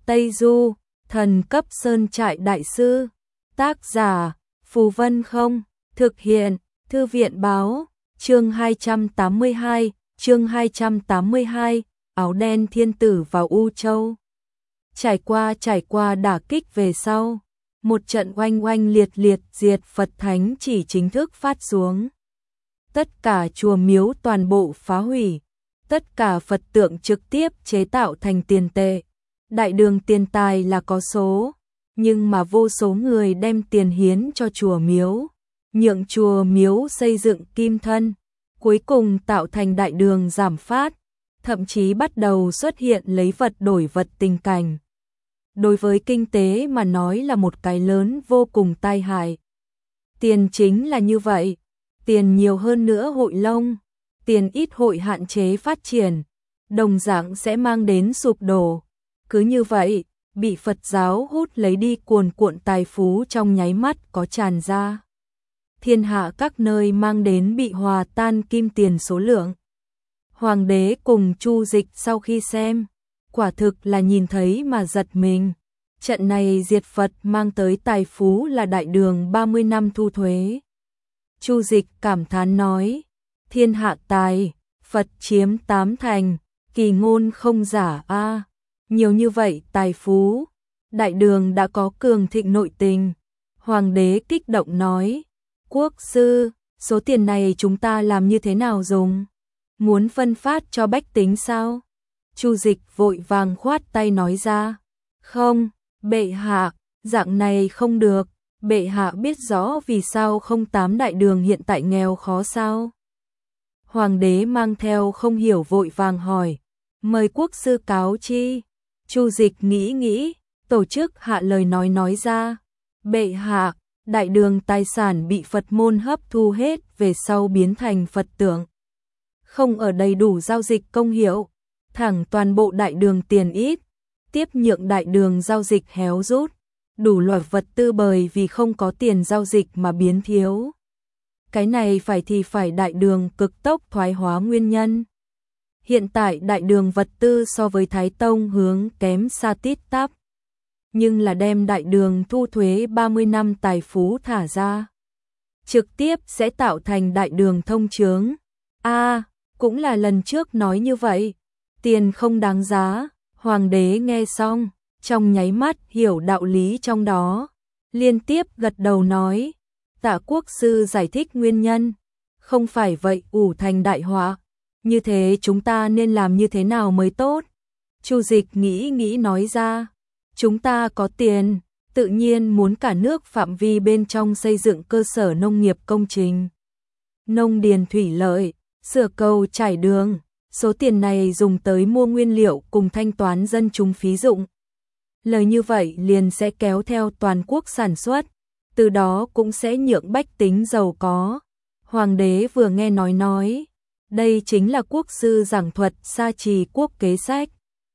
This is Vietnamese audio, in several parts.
Tây Du, thần cấp sơn trại đại sư. Tác giả, Phù Vân Không, thực hiện, Thư viện Báo, chương 282, áo đen thiên tử vào U Châu. Trải qua đả kích về sau, một trận oanh oanh liệt liệt diệt Phật Thánh chỉ chính thức phát xuống. Tất cả chùa miếu toàn bộ phá hủy, tất cả Phật tượng trực tiếp chế tạo thành tiền tệ. Đại đường tiền tài là có số, nhưng mà vô số người đem tiền hiến cho chùa miếu, nhượng chùa miếu xây dựng kim thân, cuối cùng tạo thành đại đường giảm phát, thậm chí bắt đầu xuất hiện lấy vật đổi vật tình cảnh. Đối với kinh tế mà nói là một cái lớn vô cùng tai hại. Tiền chính là như vậy, tiền nhiều hơn nữa hội lông, tiền ít hội hạn chế phát triển, đồng dạng sẽ mang đến sụp đổ. Cứ như vậy, bị Phật giáo hút lấy đi cuồn cuộn tài phú trong nháy mắt có tràn ra. Thiên hạ các nơi mang đến bị hòa tan kim tiền số lượng. Hoàng đế cùng Chu Dịch sau khi xem, quả thực là nhìn thấy mà giật mình. Trận này diệt Phật mang tới tài phú là đại đường 30 năm thu thuế. Chu Dịch cảm thán nói, thiên hạ tài, Phật chiếm 8 thành, kỳ ngôn không giả a. Nhiều như vậy tài phú, đại đường đã có cường thịnh nội tình. Hoàng đế kích động nói, quốc sư, số tiền này chúng ta làm như thế nào dùng? Muốn phân phát cho bách tính sao? Chu Dịch vội vàng khoát tay nói ra, không, bệ hạ, dạng này không được, bệ hạ biết rõ vì sao không tám đại đường hiện tại nghèo khó sao? Hoàng đế mang theo không hiểu vội vàng hỏi, mời quốc sư cáo chi? Chu Dịch nghĩ, tổ chức hạ lời nói ra, bệ hạ, đại đường tài sản bị Phật môn hấp thu hết về sau biến thành Phật tượng. Không ở đầy đủ giao dịch công hiệu, thẳng toàn bộ đại đường tiền ít, tiếp nhượng đại đường giao dịch héo rút, đủ loại vật tư bởi vì không có tiền giao dịch mà biến thiếu. Cái này phải đại đường cực tốc thoái hóa nguyên nhân. Hiện tại đại đường vật tư so với Thái Tông hướng kém xa tít tắp, nhưng là đem đại đường thu thuế 30 năm tài phú thả ra, trực tiếp sẽ tạo thành đại đường thông chướng. Cũng là lần trước nói như vậy, tiền không đáng giá. Hoàng đế nghe xong, trong nháy mắt hiểu đạo lý trong đó, liên tiếp gật đầu nói, tạ quốc sư giải thích nguyên nhân, không phải vậy ủ thành đại họa, như thế chúng ta nên làm như thế nào mới tốt? Chu Dịch nghĩ nói ra, chúng ta có tiền, tự nhiên muốn cả nước phạm vi bên trong xây dựng cơ sở nông nghiệp công trình, nông điền thủy lợi, sửa cầu trải đường. Số tiền này dùng tới mua nguyên liệu cùng thanh toán dân chúng phí dụng. Lời như vậy liền sẽ kéo theo toàn quốc sản xuất, từ đó cũng sẽ nhượng bách tính giàu có. Hoàng đế vừa nghe nói, đây chính là quốc sư giảng thuật sa trì quốc kế sách.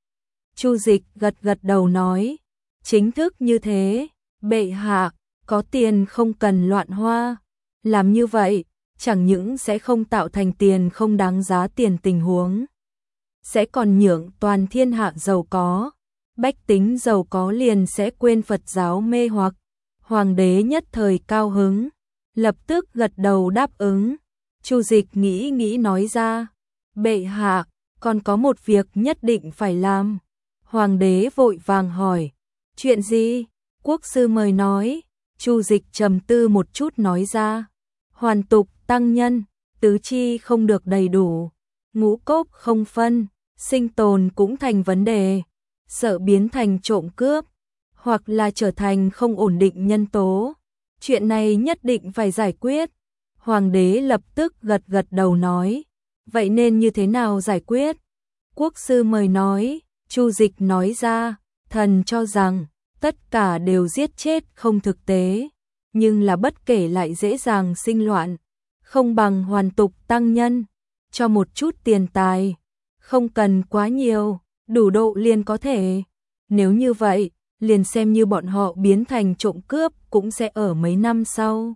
Chu Dịch gật đầu nói, chính thức như thế, bệ hạ, có tiền không cần loạn hoa, làm như vậy chẳng những sẽ không tạo thành tiền không đáng giá tiền tình huống, sẽ còn nhượng toàn thiên hạ giàu có, bách tính giàu có liền sẽ quên Phật giáo mê hoặc. Hoàng đế nhất thời cao hứng, lập tức gật đầu đáp ứng. Chu Dịch nghĩ nói ra, bệ hạ, còn có một việc nhất định phải làm. Hoàng đế vội vàng hỏi, chuyện gì? Quốc sư mời nói. Chu Dịch trầm tư một chút nói ra, hoàn tục tăng nhân, tứ chi không được đầy đủ, ngũ cốc không phân, sinh tồn cũng thành vấn đề, sợ biến thành trộm cướp, hoặc là trở thành không ổn định nhân tố. Chuyện này nhất định phải giải quyết. Hoàng đế lập tức gật đầu nói, vậy nên như thế nào giải quyết? Quốc sư mời nói. Chu Dịch nói ra, thần cho rằng tất cả đều giết chết không thực tế, nhưng là bất kể lại dễ dàng sinh loạn, không bằng hoàn tục tăng nhân, cho một chút tiền tài, không cần quá nhiều, đủ độ liền có thể. Nếu như vậy, liền xem như bọn họ biến thành trộm cướp cũng sẽ ở mấy năm sau.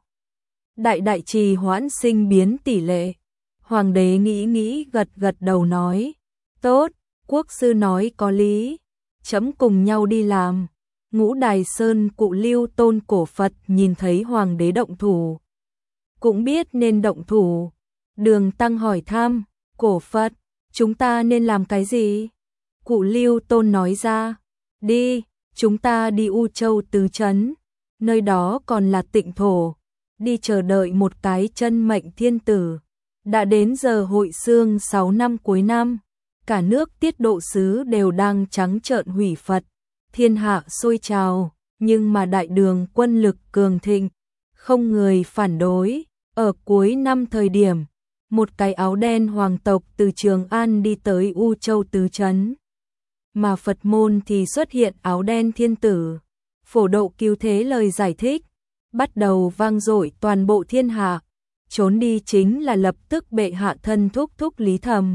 Đại trì hoãn sinh biến tỷ lệ. Hoàng đế nghĩ gật đầu nói, tốt, quốc sư nói có lý. chấm cùng nhau đi làm. Ngũ Đài Sơn Cụ Lưu Tôn cổ Phật nhìn thấy hoàng đế động thủ, cũng biết nên động thủ. Đường Tăng hỏi thăm, cổ Phật, chúng ta nên làm cái gì? Cụ Lưu Tôn nói ra, đi, chúng ta đi U Châu Tứ Trấn, nơi đó còn là tịnh thổ, đi chờ đợi một cái chân mệnh thiên tử. Đã đến giờ hội xương 6 năm cuối năm, cả nước Tiết Độ Sứ đều đang trắng trợn hủy Phật, thiên hạ sôi trào, nhưng mà đại đường quân lực cường thịnh, không người phản đối. Ở cuối năm thời điểm, một cái áo đen hoàng tộc từ Trường An đi tới U Châu Tứ Trấn, mà Phật môn thì xuất hiện áo đen thiên tử. Phổ Độ cứu thế lời giải thích bắt đầu vang dội toàn bộ thiên hạ, trốn đi chính là lập tức bệ hạ thân thúc thúc Lý Thầm.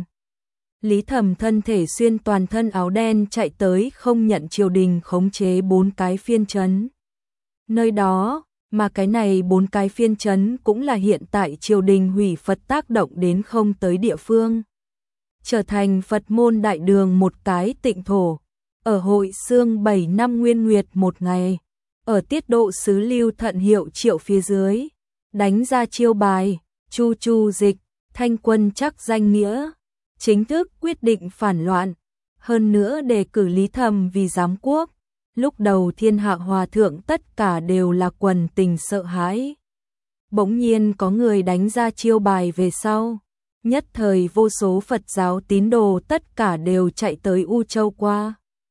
Lý Thầm thân thể xuyên toàn thân áo đen chạy tới không nhận triều đình khống chế 4 cái phiên trấn. Nơi đó, mà cái này 4 cái phiên trấn cũng là hiện tại triều đình hủy Phật tác động đến không tới địa phương. Trở thành Phật môn đại đường một cái tịnh thổ. Ở hội xương 7 năm nguyên nguyệt một ngày, ở Tiết Độ Sứ Lưu Thận hiệu triệu phía dưới, đánh ra chiêu bài, chu chu dịch, thanh quân chắc danh nghĩa, chính thức quyết định phản loạn, hơn nữa đề cử Lý Thầm vì giám quốc. Lúc đầu thiên hạ hòa thượng tất cả đều là quần tình sợ hãi. Bỗng nhiên có người đánh ra chiêu bài về sau, nhất thời vô số Phật giáo tín đồ tất cả đều chạy tới U Châu qua.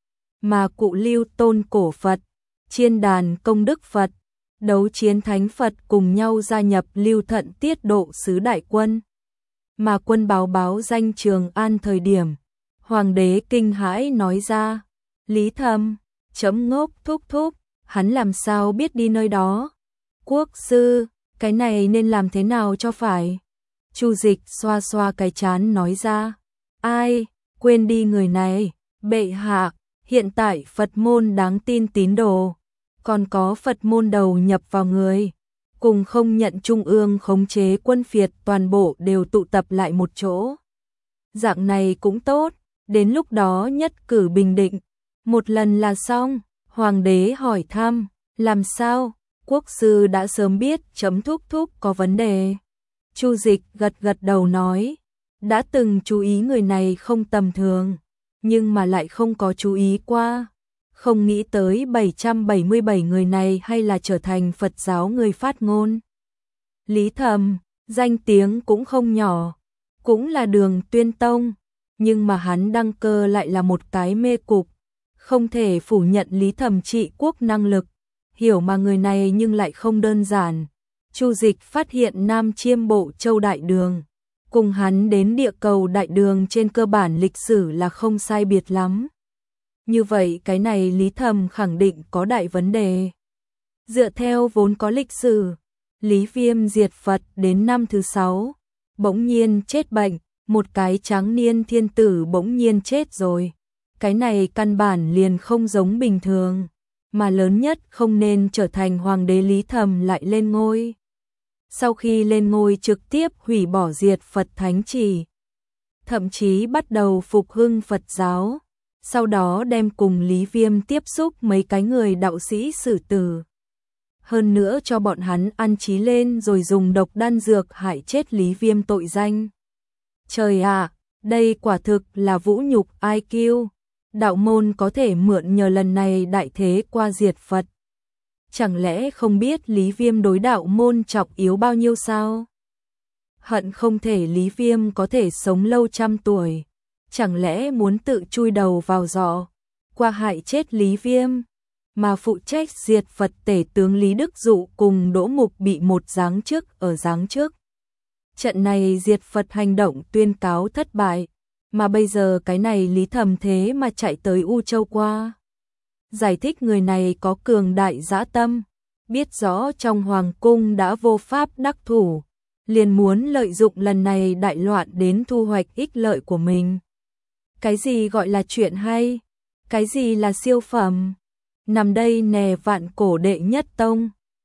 Mà Cụ Lưu Tôn cổ Phật, Chiên Đàn Công Đức Phật, Đấu Chiến Thánh Phật cùng nhau gia nhập Lưu Thận Tiết Độ Sứ đại quân. Mà quân báo danh Trường An thời điểm, hoàng đế kinh hãi nói ra, Lý Thầm, chấm ngốc thúc thúc, hắn làm sao biết đi nơi đó? Quốc sư, cái này nên làm thế nào cho phải? Chu Dịch xoa xoa cái trán nói ra, ai, quên đi người này, bệ hạ, hiện tại Phật môn đáng tin tín đồ, còn có Phật môn đầu nhập vào người, cùng không nhận trung ương khống chế quân phiệt toàn bộ đều tụ tập lại một chỗ. Dạng này cũng tốt, đến lúc đó nhất cử bình định, một lần là xong. Hoàng đế hỏi thăm, làm sao? Quốc sư đã sớm biết chấm thúc thúc có vấn đề. Chu Dịch gật gật đầu nói, đã từng chú ý người này không tầm thường, nhưng mà lại không có chú ý qua. Không nghĩ tới 777 người này hay là trở thành Phật giáo người phát ngôn. Lý Thầm, danh tiếng cũng không nhỏ, cũng là Đường Tuyên Tông, nhưng mà hắn đăng cơ lại là một cái mê cục. Không thể phủ nhận Lý Thầm trị quốc năng lực, hiểu mà người này nhưng lại không đơn giản. Chu Dịch phát hiện Nam Chiêm Bộ Châu Đại Đường, cùng hắn đến địa cầu Đại Đường trên cơ bản lịch sử là không sai biệt lắm. Như vậy cái này Lý Thầm khẳng định có đại vấn đề. Dựa theo vốn có lịch sử, Lý Viêm diệt Phật đến năm thứ 6, bỗng nhiên chết bệnh, một cái tráng niên thiên tử bỗng nhiên chết rồi. Cái này căn bản liền không giống bình thường, mà lớn nhất không nên trở thành hoàng đế. Lý Thầm lại lên ngôi. Sau khi lên ngôi trực tiếp hủy bỏ diệt Phật thánh chỉ, thậm chí bắt đầu phục hưng Phật giáo, sau đó đem cùng Lý Viêm tiếp xúc mấy cái người đạo sĩ xử tử. Hơn nữa cho bọn hắn ăn chí lên rồi dùng độc đan dược hại chết Lý Viêm tội danh. Trời ạ, đây quả thực là vũ nhục IQ. Đạo môn có thể mượn nhờ lần này đại thế qua diệt Phật. Chẳng lẽ không biết Lý Viêm đối đạo môn trọng yếu bao nhiêu sao? Hận không thể Lý Viêm có thể sống lâu trăm tuổi. Chẳng lẽ muốn tự chui đầu vào giỏ, qua hại chết Lý Viêm? Mà phụ trách diệt Phật tể tướng Lý Đức Dụ cùng Đỗ Mục bị một giáng chức ở giáng trước. Trận này diệt Phật hành động tuyên cáo thất bại. Mà bây giờ cái này Lý Thầm thế mà chạy tới U Châu qua. Giải thích người này có cường đại dã tâm, biết rõ trong hoàng cung đã vô pháp đắc thủ, liền muốn lợi dụng lần này đại loạn đến thu hoạch ích lợi của mình. Cái gì gọi là chuyện hay? Cái gì là siêu phẩm? Nằm đây nè vạn cổ đệ nhất tông,